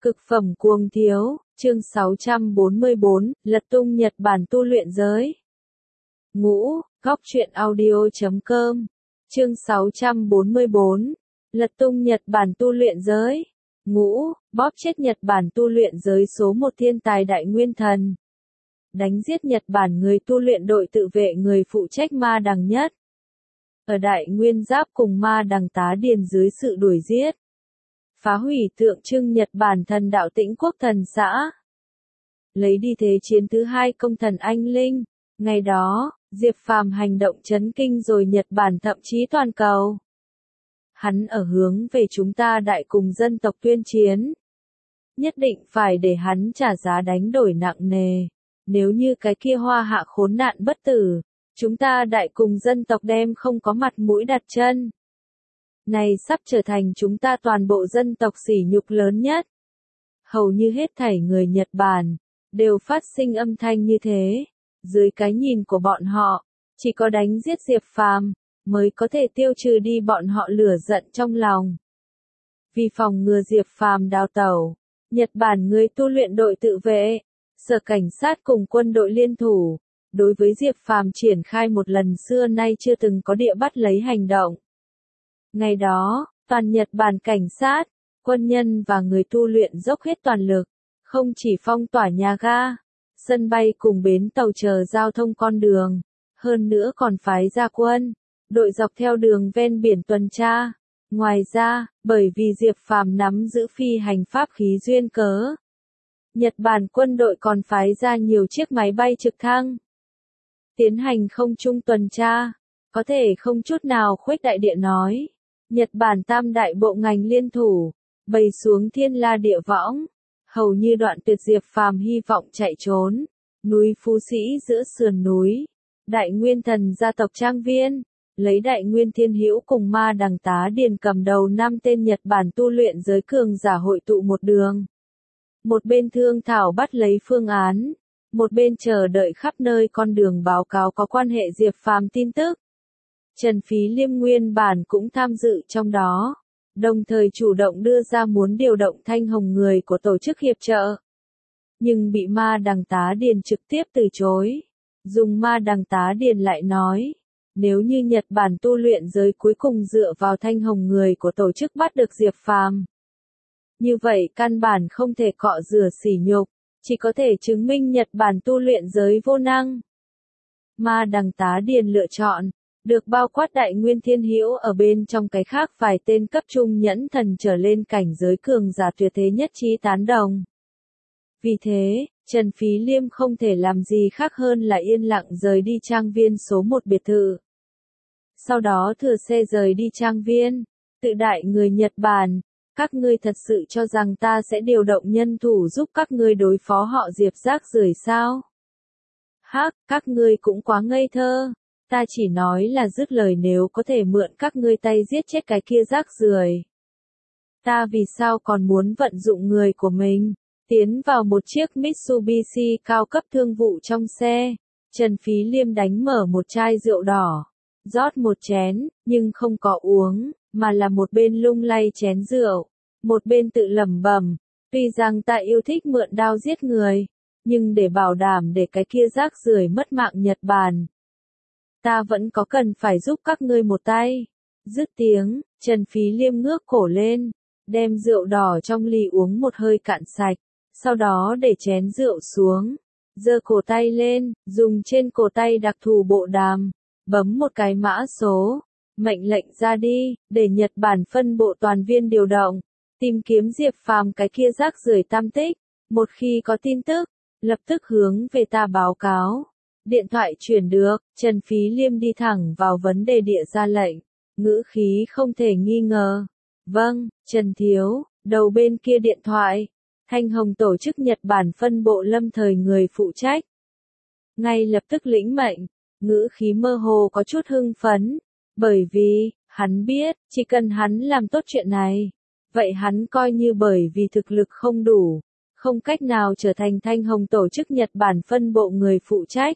Cực phẩm cuồng thiếu, chương 644, lật tung Nhật Bản tu luyện giới. Ngũ, góc truyện audio.com, chương 644, lật tung Nhật Bản tu luyện giới. Ngũ, bóp chết Nhật Bản tu luyện giới số 1 thiên tài đại nguyên thần. Đánh giết Nhật Bản người tu luyện đội tự vệ người phụ trách Ma Đằng Nhất. Ở Đại Nguyên Giáp cùng Ma Đằng Tá Điền dưới sự đuổi giết. Phá hủy tượng trưng Nhật Bản thần đạo Tĩnh Quốc thần xã. Lấy đi thế chiến thứ 2 công thần anh linh. Ngày đó, Diệp Phàm hành động chấn kinh rồi Nhật Bản thậm chí toàn cầu. Hắn ở hướng về chúng ta đại cùng dân tộc tuyên chiến. Nhất định phải để hắn trả giá đánh đổi nặng nề. Nếu như cái kia hoa hạ khốn nạn bất tử, chúng ta đại cùng dân tộc đem không có mặt mũi đặt chân. Này sắp trở thành chúng ta toàn bộ dân tộc sỉ nhục lớn nhất. Hầu như hết thảy người Nhật Bản, đều phát sinh âm thanh như thế. Dưới cái nhìn của bọn họ, chỉ có đánh giết Diệp Phàm mới có thể tiêu trừ đi bọn họ lửa giận trong lòng. Vì phòng ngừa Diệp Phàm đào tẩu, Nhật Bản người tu luyện đội tự vệ, sở cảnh sát cùng quân đội liên thủ, đối với Diệp Phàm triển khai một lần xưa nay chưa từng có địa bắt lấy hành động. Ngày đó, toàn Nhật Bản cảnh sát, quân nhân và người tu luyện dốc hết toàn lực, không chỉ phong tỏa nhà ga, sân bay cùng bến tàu chờ giao thông con đường, hơn nữa còn phái ra quân, đội dọc theo đường ven biển tuần tra. Ngoài ra, bởi vì Diệp Phàm nắm giữ phi hành pháp khí duyên cớ, Nhật Bản quân đội còn phái ra nhiều chiếc máy bay trực thăng, tiến hành không trung tuần tra, có thể không chút nào khuếch đại địa nói. Nhật Bản tam đại bộ ngành liên thủ, bày xuống thiên la địa võng, hầu như đoạn tuyệt Diệp Phàm hy vọng chạy trốn. Núi Phú Sĩ giữa sườn núi, Đại Nguyên Thần gia tộc trang viên, lấy Đại Nguyên Thiên Hữu cùng Ma Đằng Tá Điền cầm đầu 5 tên Nhật Bản tu luyện giới cường giả hội tụ một đường. Một bên thương thảo bắt lấy phương án, một bên chờ đợi khắp nơi con đường báo cáo có quan hệ Diệp Phàm tin tức. Trần Phí Liêm nguyên bản cũng tham dự trong đó, đồng thời chủ động đưa ra muốn điều động Thanh Hồng người của tổ chức hiệp trợ. Nhưng bị Ma Đằng Tá Điền trực tiếp từ chối. Dùng Ma Đằng Tá Điền lại nói, nếu như Nhật Bản tu luyện giới cuối cùng dựa vào Thanh Hồng người của tổ chức bắt được Diệp Phàm, như vậy căn bản không thể cọ rửa sỉ nhục, chỉ có thể chứng minh Nhật Bản tu luyện giới vô năng. Ma Đằng Tá Điền lựa chọn được bao quát Đại Nguyên Thiên Hữu ở bên trong cái khác vài tên cấp trung nhẫn thần trở lên cảnh giới cường giả tuyệt thế nhất trí tán đồng. Vì thế, Trần Phí Liêm không thể làm gì khác hơn là yên lặng rời đi trang viên số 1 biệt thự. Sau đó thừa xe rời đi trang viên, tự đại người Nhật Bản, các ngươi thật sự cho rằng ta sẽ điều động nhân thủ giúp các ngươi đối phó họ Diệp rác rưởi sao? Hắc, các ngươi cũng quá ngây thơ. Ta chỉ nói là dứt lời nếu có thể mượn các ngươi tay giết chết cái kia rác rưởi. Ta vì sao còn muốn vận dụng người của mình, tiến vào một chiếc Mitsubishi cao cấp thương vụ trong xe. Trần Phí Liêm đánh mở một chai rượu đỏ, rót một chén, nhưng không có uống, mà là một bên lung lay chén rượu, một bên tự lẩm bẩm, tuy rằng ta yêu thích mượn đao giết người, nhưng để bảo đảm để cái kia rác rưởi mất mạng Nhật Bản, ta vẫn có cần phải giúp các ngươi một tay. Dứt tiếng, Trần Phí Liêm ngước cổ lên, đem rượu đỏ trong ly uống một hơi cạn sạch, sau đó để chén rượu xuống, giơ cổ tay lên, dùng trên cổ tay đặc thù bộ đàm, bấm một cái mã số, mệnh lệnh ra đi, để Nhật Bản phân bộ toàn viên điều động, tìm kiếm Diệp Phàm cái kia rác rưởi tam tích, một khi có tin tức, lập tức hướng về ta báo cáo. Điện thoại chuyển được, Trần Phí Liêm đi thẳng vào vấn đề địa ra lệnh, ngữ khí không thể nghi ngờ. Vâng, Trần Thiếu, đầu bên kia điện thoại, Thanh Hồng tổ chức Nhật Bản phân bộ lâm thời người phụ trách. Ngay lập tức lĩnh mệnh, ngữ khí mơ hồ có chút hưng phấn, bởi vì, hắn biết, chỉ cần hắn làm tốt chuyện này, vậy hắn coi như bởi vì thực lực không đủ, không cách nào trở thành Thanh Hồng tổ chức Nhật Bản phân bộ người phụ trách.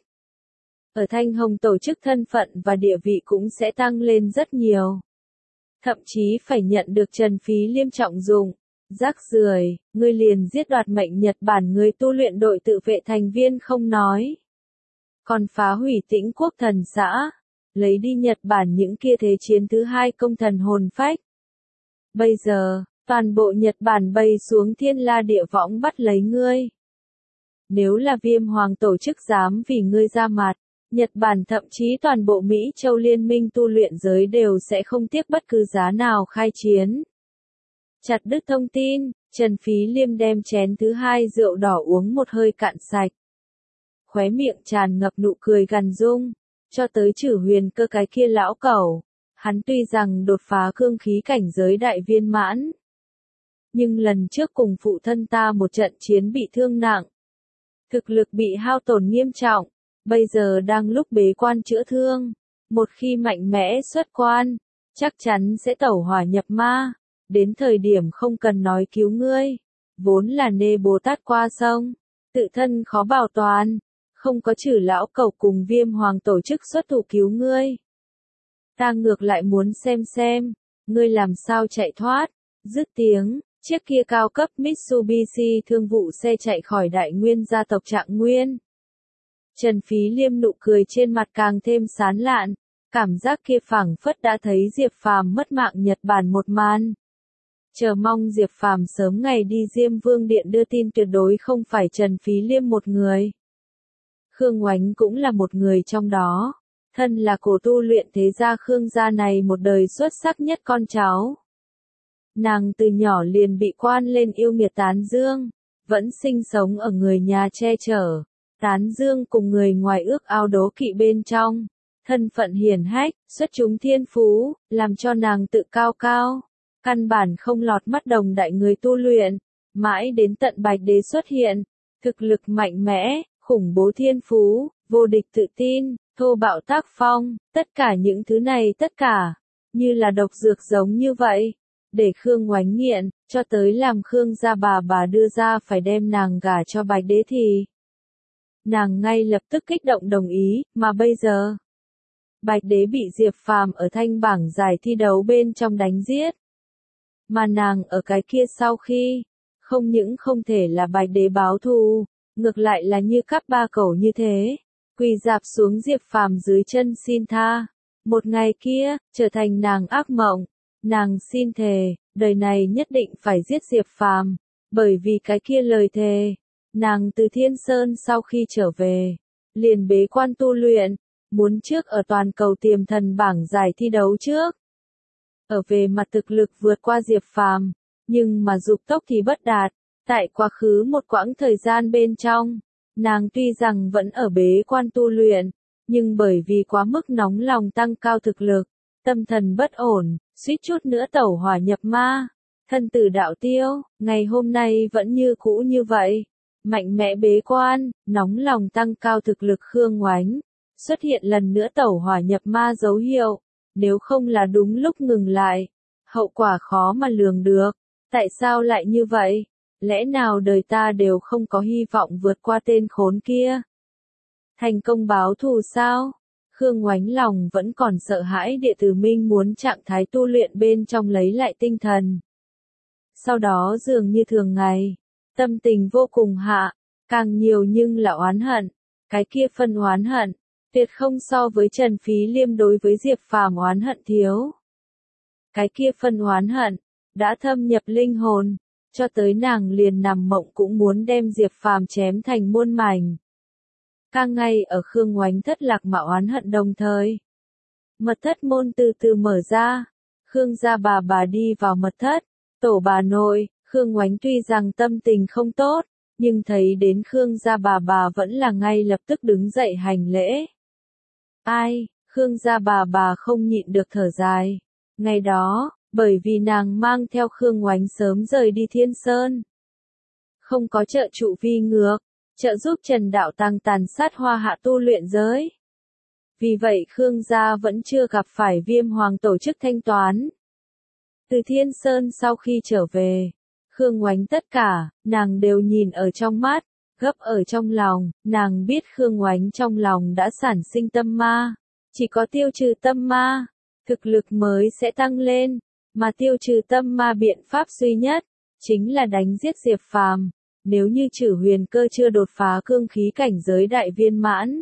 Ở Thanh Hồng tổ chức thân phận và địa vị cũng sẽ tăng lên rất nhiều. Thậm chí phải nhận được Trần Phí Liêm trọng dụng, Rác rưởi, ngươi liền giết đoạt mệnh Nhật Bản người tu luyện đội tự vệ thành viên không nói. Còn phá hủy Tĩnh Quốc thần xã, lấy đi Nhật Bản những kia thế chiến thứ hai công thần hồn phách. Bây giờ, toàn bộ Nhật Bản bày xuống thiên la địa võng bắt lấy ngươi. Nếu là Viêm Hoàng tổ chức dám vì ngươi ra mặt, Nhật Bản thậm chí toàn bộ Mỹ Châu liên minh tu luyện giới đều sẽ không tiếc bất cứ giá nào khai chiến. Chặt đứt thông tin, Trần Phí Liêm đem chén thứ hai rượu đỏ uống một hơi cạn sạch. Khóe miệng tràn ngập nụ cười gằn dung, cho tới Chử Huyền Cơ cái kia lão cẩu. Hắn tuy rằng đột phá cương khí cảnh giới đại viên mãn, nhưng lần trước cùng phụ thân ta một trận chiến bị thương nặng. Thực lực bị hao tổn nghiêm trọng, bây giờ đang lúc bế quan chữa thương. Một khi mạnh mẽ xuất quan, chắc chắn sẽ tẩu hỏa nhập ma. Đến thời điểm không cần nói cứu ngươi, vốn là nê Bồ Tát qua sông, tự thân khó bảo toàn, không có Chử lão cẩu cùng Viêm Hoàng tổ chức xuất thủ cứu ngươi. Ta ngược lại muốn xem, ngươi làm sao chạy thoát. Dứt tiếng, chiếc kia cao cấp Mitsubishi thương vụ xe chạy khỏi Đại Nguyên gia tộc Trạng Nguyên. Trần Phí Liêm nụ cười trên mặt càng thêm sán lạn, cảm giác kia phảng phất đã thấy Diệp Phàm mất mạng Nhật Bản một màn. Chờ mong Diệp Phàm sớm ngày đi Diêm Vương Điện đưa tin tuyệt đối không phải Trần Phí Liêm một người. Khương Oánh cũng là một người trong đó. Thân là cổ tu luyện thế gia Khương gia này một đời xuất sắc nhất con cháu. Nàng từ nhỏ liền bị quan lên yêu nghiệt tán dương, vẫn sinh sống ở người nhà che chở. Tán dương cùng người ngoài ước ao đố kỵ bên trong. Thân phận hiển hách, xuất chúng thiên phú, làm cho nàng tự cao cao. Căn bản không lọt mắt đồng đại người tu luyện. Mãi đến tận Bạch Đế xuất hiện. Thực lực mạnh mẽ, khủng bố thiên phú, vô địch tự tin, thô bạo tác phong, tất cả những thứ này tất cả, như là độc dược giống như vậy. Để Khương Oánh nghiện, cho tới làm Khương gia bà đưa ra phải đem nàng gả cho Bạch Đế thì nàng ngay lập tức kích động đồng ý, mà bây giờ Bạch Đế bị Diệp Phàm ở thanh bảng giải thi đấu bên trong đánh giết. Mà nàng ở cái kia sau khi, không những không thể là Bạch Đế báo thù, ngược lại là như cắp ba cẩu như thế, quỳ dạp xuống Diệp Phàm dưới chân xin tha. Một ngày kia, trở thành nàng ác mộng, nàng xin thề, đời này nhất định phải giết Diệp Phàm, bởi vì cái kia lời thề. Nàng từ Thiên Sơn sau khi trở về, liền bế quan tu luyện, muốn trước ở toàn cầu tiềm thần bảng giải thi đấu trước. Ở về mặt thực lực vượt qua Diệp Phàm, nhưng mà dục tốc thì bất đạt. Tại quá khứ một quãng thời gian bên trong, nàng tuy rằng vẫn ở bế quan tu luyện, nhưng bởi vì quá mức nóng lòng tăng cao thực lực, tâm thần bất ổn, suýt chút nữa tẩu hỏa nhập ma, thân tử đạo tiêu, ngày hôm nay vẫn như cũ như vậy. Mạnh mẽ bế quan, nóng lòng tăng cao thực lực Khương Oánh, xuất hiện lần nữa tẩu hỏa nhập ma dấu hiệu, nếu không là đúng lúc ngừng lại, hậu quả khó mà lường được. Tại sao lại như vậy? Lẽ nào đời ta đều không có hy vọng vượt qua tên khốn kia? Thành công báo thù sao? Khương Oánh lòng vẫn còn sợ hãi Địa Tử Minh muốn trạng thái tu luyện bên trong lấy lại tinh thần. Sau đó dường như thường ngày, tâm tình vô cùng hạ, càng nhiều nhưng là oán hận. Cái kia phân oán hận, tuyệt không so với Trần Phí Liêm đối với Diệp Phàm oán hận thiếu. Cái kia phân oán hận, đã thâm nhập linh hồn, cho tới nàng liền nằm mộng cũng muốn đem Diệp Phàm chém thành muôn mảnh. Càng ngày ở Khương Oánh thất lạc mà oán hận đồng thời. Mật thất môn từ từ mở ra, Khương gia bà đi vào mật thất, tổ bà nội. Khương Oánh tuy rằng tâm tình không tốt, nhưng thấy đến Khương gia bà vẫn là ngay lập tức đứng dậy hành lễ. Ai, Khương gia bà không nhịn được thở dài. Ngày đó, bởi vì nàng mang theo Khương Oánh sớm rời đi Thiên Sơn. Không có trợ trụ vi ngược, trợ giúp Trần Đạo Tăng tàn sát Hoa Hạ tu luyện giới. Vì vậy Khương gia vẫn chưa gặp phải Viêm Hoàng tổ chức thanh toán. Từ Thiên Sơn sau khi trở về, Khương Oánh tất cả, nàng đều nhìn ở trong mắt, gấp ở trong lòng, nàng biết Khương Oánh trong lòng đã sản sinh tâm ma. Chỉ có tiêu trừ tâm ma, thực lực mới sẽ tăng lên, mà tiêu trừ tâm ma biện pháp duy nhất, chính là đánh giết Diệp Phàm. Nếu như Trử Huyền Cơ chưa đột phá cương khí cảnh giới đại viên mãn,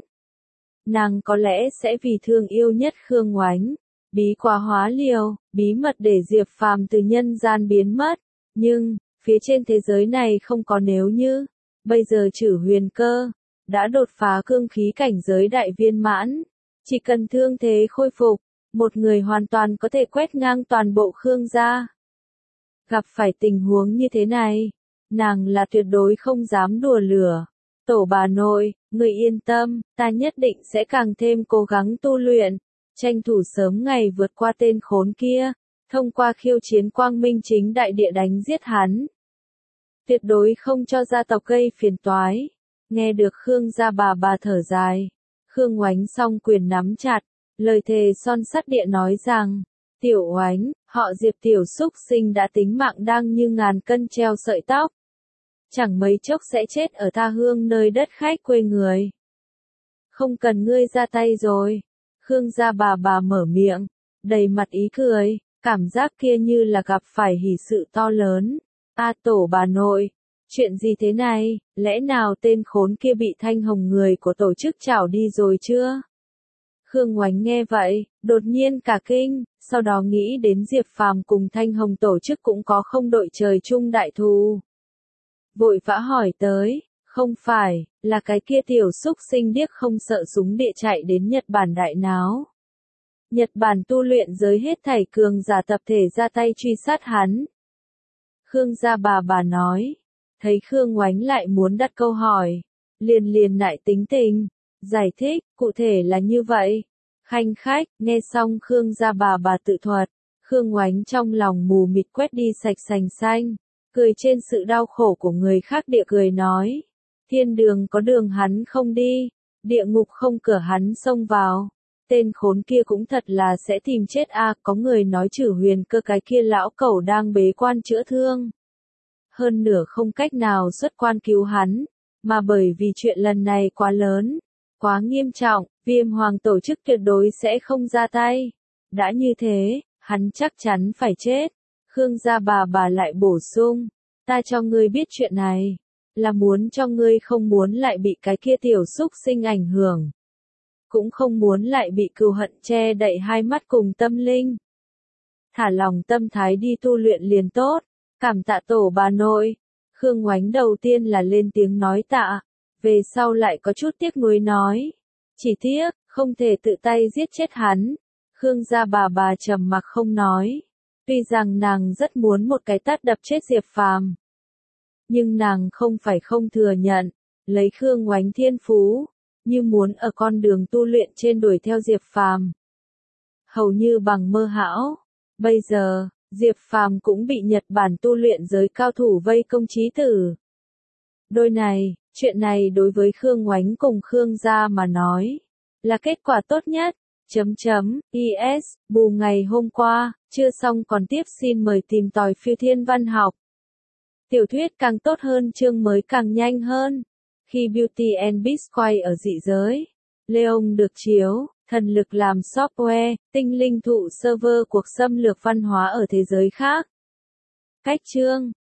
nàng có lẽ sẽ vì thương yêu nhất Khương Oánh, bí quá hóa liều, bí mật để Diệp Phàm từ nhân gian biến mất. Nhưng, phía trên thế giới này không có nếu như, bây giờ Trử Huyền Cơ đã đột phá cương khí cảnh giới đại viên mãn, chỉ cần thương thế khôi phục, một người hoàn toàn có thể quét ngang toàn bộ Khương gia. Gặp phải tình huống như thế này, nàng là tuyệt đối không dám đùa lửa. Tổ bà nội, người yên tâm, ta nhất định sẽ càng thêm cố gắng tu luyện, tranh thủ sớm ngày vượt qua tên khốn kia, thông qua khiêu chiến quang minh chính đại địa đánh giết hắn. Tuyệt đối không cho gia tộc gây phiền toái. Nghe được Khương gia bà thở dài, Khương Oánh song quyền nắm chặt, lời thề son sắt địa nói rằng, Tiểu Oánh, họ Diệp tiểu xúc sinh đã tính mạng đang như ngàn cân treo sợi tóc. Chẳng mấy chốc sẽ chết ở tha hương nơi đất khách quê người. Không cần ngươi ra tay rồi. Khương gia bà mở miệng, đầy mặt ý cười, cảm giác kia như là gặp phải hỷ sự to lớn. Tổ bà nội, chuyện gì thế này, lẽ nào tên khốn kia bị Thanh Hồng người của tổ chức trảo đi rồi chưa? Khương Oánh nghe vậy, đột nhiên cả kinh, sau đó nghĩ đến Diệp Phàm cùng Thanh Hồng tổ chức cũng có không đội trời chung đại thù. Vội vã hỏi tới, không phải, là cái kia tiểu xúc sinh điếc không sợ súng địa chạy đến Nhật Bản đại náo. Nhật Bản tu luyện giới hết thảy cường giả tập thể ra tay truy sát hắn. Khương gia bà nói, thấy Khương Oánh lại muốn đặt câu hỏi, liền lại tính tình, giải thích, cụ thể là như vậy. Khanh khách, nghe xong Khương gia bà tự thuật, Khương Oánh trong lòng mù mịt quét đi sạch sành xanh, cười trên sự đau khổ của người khác địa cười nói, thiên đường có đường hắn không đi, địa ngục không cửa hắn xông vào. Tên khốn kia cũng thật là sẽ tìm chết có người nói Trử Huyền Cơ cái kia lão cẩu đang bế quan chữa thương. Hơn nửa không cách nào xuất quan cứu hắn, mà bởi vì chuyện lần này quá lớn, quá nghiêm trọng, Viêm Hoàng tổ chức tuyệt đối sẽ không ra tay. Đã như thế, hắn chắc chắn phải chết. Khương gia bà lại bổ sung, ta cho ngươi biết chuyện này, là muốn cho ngươi không muốn lại bị cái kia tiểu xúc sinh ảnh hưởng. Cũng không muốn lại bị cừu hận che đậy hai mắt cùng tâm linh. Thả lòng tâm thái đi tu luyện liền tốt, cảm tạ tổ bà nội. Khương Oánh đầu tiên là lên tiếng nói tạ, về sau lại có chút tiếc nuối nói. Chỉ tiếc, không thể tự tay giết chết hắn. Khương gia bà trầm mặc không nói. Tuy rằng nàng rất muốn một cái tát đập chết Diệp Phàm, nhưng nàng không phải không thừa nhận, lấy Khương Oánh thiên phú, như muốn ở con đường tu luyện trên đuổi theo Diệp Phàm, hầu như bằng mơ hão. Bây giờ, Diệp Phàm cũng bị Nhật Bản tu luyện giới cao thủ vây công chí tử. Chuyện này đối với Khương Oánh cùng Khương gia mà nói, là kết quả tốt nhất. Is, bù ngày hôm qua, chưa xong còn tiếp xin mời tìm tòi phiêu thiên văn học. Tiểu thuyết càng tốt hơn chương mới càng nhanh hơn. Khi Beauty and Beast quay ở dị giới, Leon được chiếu, thần lực làm software, tinh linh thụ server cuộc xâm lược văn hóa ở thế giới khác. Cách chương